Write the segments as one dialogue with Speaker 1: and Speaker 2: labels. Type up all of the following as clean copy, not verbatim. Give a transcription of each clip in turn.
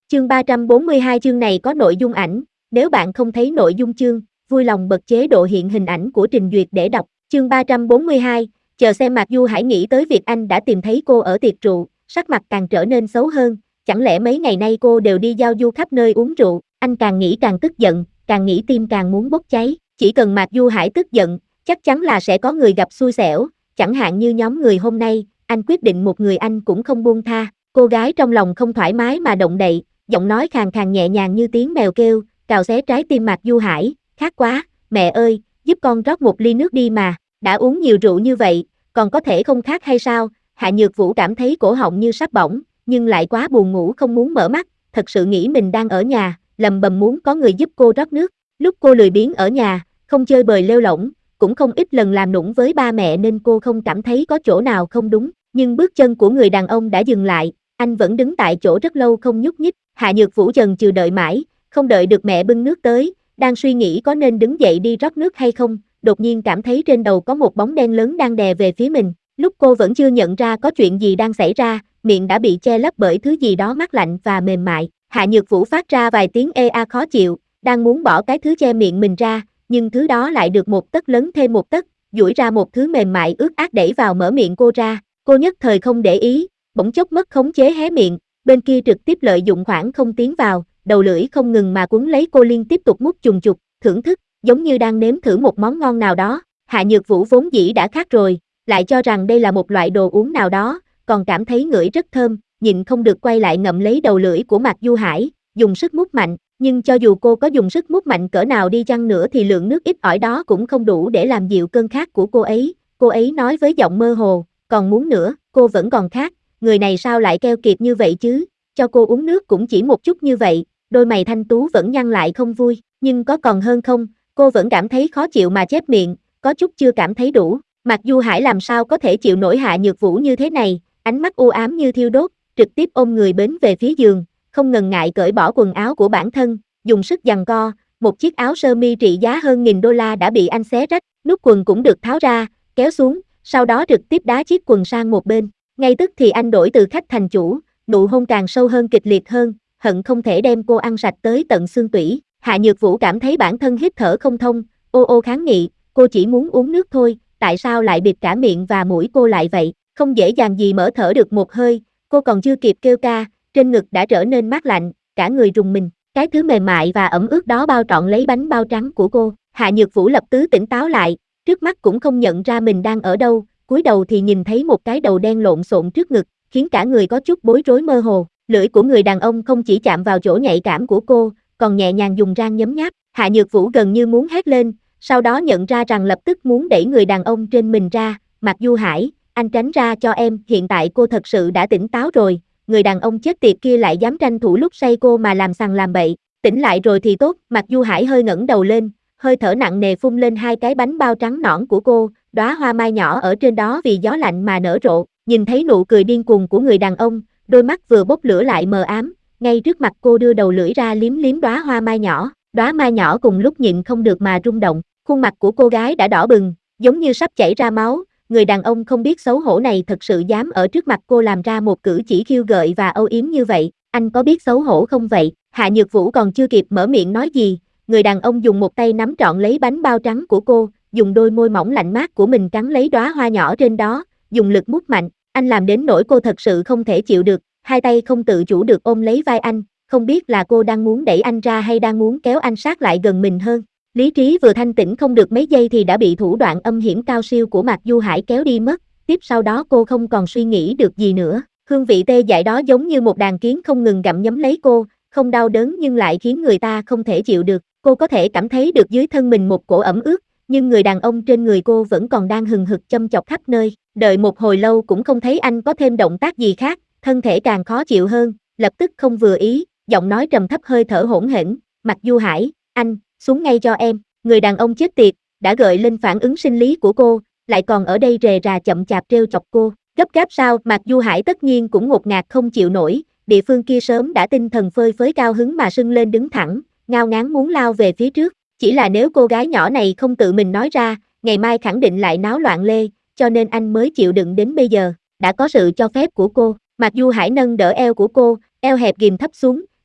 Speaker 1: Chương 342 chương này có nội dung ảnh, nếu bạn không thấy nội dung chương, vui lòng bật chế độ hiện hình ảnh của trình duyệt để đọc. Chương 342, chờ xem Mạc Du Hải nghĩ tới việc anh đã tìm thấy cô ở tiệc rượu, sắc mặt càng trở nên xấu hơn, chẳng lẽ mấy ngày nay cô đều đi giao du khắp nơi uống rượu, anh càng nghĩ càng tức giận, càng nghĩ tim càng muốn bốc cháy, chỉ cần Mạc Du Hải tức giận, chắc chắn là sẽ có người gặp xui xẻo, chẳng hạn như nhóm người hôm nay, anh quyết định một người anh cũng không buông tha, cô gái trong lòng không thoải mái mà động đậy, giọng nói khàn khàn nhẹ nhàng như tiếng mèo kêu, cào xé trái tim Mạc Du Hải, khát quá, mẹ ơi, giúp con rót một ly nước đi mà, đã uống nhiều rượu như vậy, còn có thể không khát hay sao? Hạ Nhược Vũ cảm thấy cổ họng như sắp bỏng, nhưng lại quá buồn ngủ không muốn mở mắt, thật sự nghĩ mình đang ở nhà, lầm bầm muốn có người giúp cô rót nước, lúc cô lười biếng ở nhà, không chơi bời lêu lổng, cũng không ít lần làm nũng với ba mẹ nên cô không cảm thấy có chỗ nào không đúng, nhưng bước chân của người đàn ông đã dừng lại, anh vẫn đứng tại chỗ rất lâu không nhúc nhích, Hạ Nhược Vũ chần chừ đợi mãi, không đợi được mẹ bưng nước tới, đang suy nghĩ có nên đứng dậy đi rót nước hay không, đột nhiên cảm thấy trên đầu có một bóng đen lớn đang đè về phía mình, lúc cô vẫn chưa nhận ra có chuyện gì đang xảy ra, miệng đã bị che lấp bởi thứ gì đó mát lạnh và mềm mại, Hạ Nhược Vũ phát ra vài tiếng ê a khó chịu, đang muốn bỏ cái thứ che miệng mình ra, nhưng thứ đó lại được một tấc lớn thêm một tấc, duỗi ra một thứ mềm mại ướt át đẩy vào mở miệng cô ra, cô nhất thời không để ý, bỗng chốc mất khống chế hé miệng, bên kia trực tiếp lợi dụng khoảng không tiến vào, đầu lưỡi không ngừng mà quấn lấy cô liên tiếp tục mút chùng chục, thưởng thức, giống như đang nếm thử một món ngon nào đó, Hạ Nhược Vũ vốn dĩ đã khát rồi, lại cho rằng đây là một loại đồ uống nào đó, còn cảm thấy ngửi rất thơm, nhịn không được quay lại ngậm lấy đầu lưỡi của Mạc Du Hải, dùng sức mút mạnh, nhưng cho dù cô có dùng sức mút mạnh cỡ nào đi chăng nữa thì lượng nước ít ỏi đó cũng không đủ để làm dịu cơn khát của cô ấy nói với giọng mơ hồ, còn muốn nữa, cô vẫn còn khát, người này sao lại keo kiệt như vậy chứ, cho cô uống nước cũng chỉ một chút như vậy, đôi mày thanh tú vẫn nhăn lại không vui, nhưng có còn hơn không, cô vẫn cảm thấy khó chịu mà chép miệng, có chút chưa cảm thấy đủ, Mạc Du Hải làm sao có thể chịu nổi Hạ Nhược Vũ như thế này, ánh mắt u ám như thiêu đốt, trực tiếp ôm người bến về phía giường, không ngần ngại cởi bỏ quần áo của bản thân, dùng sức giằng co, một chiếc áo sơ mi trị giá hơn $1000 đã bị anh xé rách, nút quần cũng được tháo ra, kéo xuống, sau đó trực tiếp đá chiếc quần sang một bên, ngay tức thì anh đổi từ khách thành chủ, nụ hôn càng sâu hơn kịch liệt hơn, hận không thể đem cô ăn sạch tới tận xương tủy, Hạ Nhược Vũ cảm thấy bản thân hít thở không thông, ô ô kháng nghị, cô chỉ muốn uống nước thôi, tại sao lại bịt cả miệng và mũi cô lại vậy, không dễ dàng gì mở thở được một hơi, cô còn chưa kịp kêu ca, trên ngực đã trở nên mát lạnh, cả người rùng mình, cái thứ mềm mại và ẩm ướt đó bao trọn lấy bánh bao trắng của cô, Hạ Nhược Vũ lập tức tỉnh táo lại, trước mắt cũng không nhận ra mình đang ở đâu, cúi đầu thì nhìn thấy một cái đầu đen lộn xộn trước ngực, khiến cả người có chút bối rối mơ hồ, lưỡi của người đàn ông không chỉ chạm vào chỗ nhạy cảm của cô, còn nhẹ nhàng dùng răng nhấm nháp, Hạ Nhược Vũ gần như muốn hét lên, sau đó nhận ra rằng lập tức muốn đẩy người đàn ông trên mình ra, Mạc Du Hải, anh tránh ra cho em, hiện tại cô thật sự đã tỉnh táo rồi, người đàn ông chết tiệt kia lại dám tranh thủ lúc say cô mà làm sằng làm bậy, tỉnh lại rồi thì tốt, Mạc Du Hải hơi ngẩng đầu lên, hơi thở nặng nề phun lên hai cái bánh bao trắng nõn của cô, đóa hoa mai nhỏ ở trên đó vì gió lạnh mà nở rộ, nhìn thấy nụ cười điên cuồng của người đàn ông, đôi mắt vừa bốc lửa lại mờ ám, ngay trước mặt cô đưa đầu lưỡi ra liếm liếm đóa hoa mai nhỏ, đóa mai nhỏ cùng lúc nhịn không được mà rung động, khuôn mặt của cô gái đã đỏ bừng, giống như sắp chảy ra máu, người đàn ông không biết xấu hổ này thật sự dám ở trước mặt cô làm ra một cử chỉ khiêu gợi và âu yếm như vậy, anh có biết xấu hổ không vậy? Hạ Nhược Vũ còn chưa kịp mở miệng nói gì, người đàn ông dùng một tay nắm trọn lấy bánh bao trắng của cô, dùng đôi môi mỏng lạnh mát của mình cắn lấy đóa hoa nhỏ trên đó, dùng lực mút mạnh, anh làm đến nỗi cô thật sự không thể chịu được, hai tay không tự chủ được ôm lấy vai anh, không biết là cô đang muốn đẩy anh ra hay đang muốn kéo anh sát lại gần mình hơn. Lý trí vừa thanh tĩnh không được mấy giây thì đã bị thủ đoạn âm hiểm cao siêu của Mạc Du Hải kéo đi mất, tiếp sau đó cô không còn suy nghĩ được gì nữa, hương vị tê dại đó giống như một đàn kiến không ngừng gặm nhấm lấy cô, không đau đớn nhưng lại khiến người ta không thể chịu được, cô có thể cảm thấy được dưới thân mình một cổ ẩm ướt, nhưng người đàn ông trên người cô vẫn còn đang hừng hực châm chọc khắp nơi, đợi một hồi lâu cũng không thấy anh có thêm động tác gì khác, thân thể càng khó chịu hơn, lập tức không vừa ý, giọng nói trầm thấp hơi thở hỗn hển, Mạc Du Hải, anh, xuống ngay cho em, người đàn ông chết tiệt, đã gợi lên phản ứng sinh lý của cô, lại còn ở đây rề rà chậm chạp trêu chọc cô, gấp gáp sao, Mạc Du Hải tất nhiên cũng ngột ngạt không chịu nổi, địa phương kia sớm đã tinh thần phơi phới cao hứng mà sưng lên đứng thẳng, ngao ngán muốn lao về phía trước, chỉ là nếu cô gái nhỏ này không tự mình nói ra, ngày mai khẳng định lại náo loạn lê, cho nên anh mới chịu đựng đến bây giờ, đã có sự cho phép của cô, Mạc Du Hải nâng đỡ eo của cô, eo hẹp ghìm thấp xuống,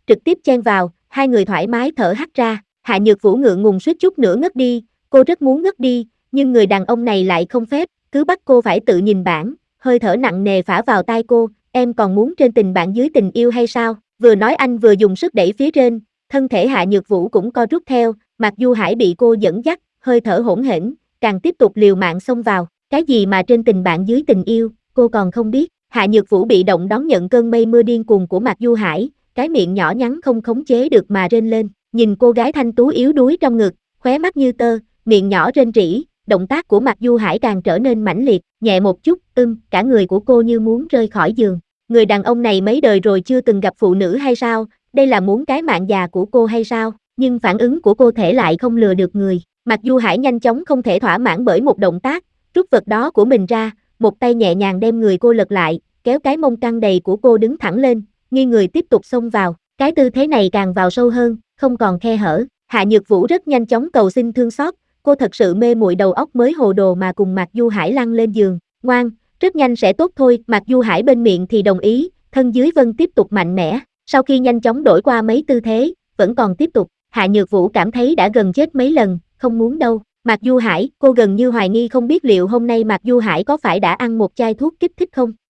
Speaker 1: trực tiếp chen vào, hai người thoải mái thở hắt ra. Hạ Nhược Vũ ngượng ngùng suýt chút nữa ngất đi, cô rất muốn ngất đi, nhưng người đàn ông này lại không phép, cứ bắt cô phải tự nhìn bảng, hơi thở nặng nề phả vào tai cô, em còn muốn trên tình bạn dưới tình yêu hay sao? Vừa nói anh vừa dùng sức đẩy phía trên, thân thể Hạ Nhược Vũ cũng co rút theo, Mạc Du Hải bị cô dẫn dắt, hơi thở hỗn hển, càng tiếp tục liều mạng xông vào, cái gì mà trên tình bạn dưới tình yêu, cô còn không biết. Hạ Nhược Vũ bị động đón nhận cơn mây mưa điên cuồng của Mạc Du Hải, cái miệng nhỏ nhắn không khống chế được mà rên lên, nhìn cô gái thanh tú yếu đuối trong ngực, khóe mắt như tơ, miệng nhỏ rên rỉ, động tác của Mạc Du Hải càng trở nên mãnh liệt, nhẹ một chút, cả người của cô như muốn rơi khỏi giường. Người đàn ông này mấy đời rồi chưa từng gặp phụ nữ hay sao, đây là muốn cái mạng già của cô hay sao, nhưng phản ứng của cô thể lại không lừa được người. Mạc Du Hải nhanh chóng không thể thỏa mãn bởi một động tác, rút vật đó của mình ra, một tay nhẹ nhàng đem người cô lật lại, kéo cái mông căng đầy của cô đứng thẳng lên, nghiêng người tiếp tục xông vào, cái tư thế này càng vào sâu hơn, không còn khe hở. Hạ Nhược Vũ rất nhanh chóng cầu xin thương xót, cô thật sự mê muội đầu óc mới hồ đồ mà cùng Mạc Du Hải lăn lên giường, ngoan, rất nhanh sẽ tốt thôi. Mạc Du Hải bên miệng thì đồng ý, thân dưới vân tiếp tục mạnh mẽ, sau khi nhanh chóng đổi qua mấy tư thế, vẫn còn tiếp tục, Hạ Nhược Vũ cảm thấy đã gần chết mấy lần, không muốn đâu. Mạc Du Hải, cô gần như hoài nghi không biết liệu hôm nay Mạc Du Hải có phải đã ăn một chai thuốc kích thích không.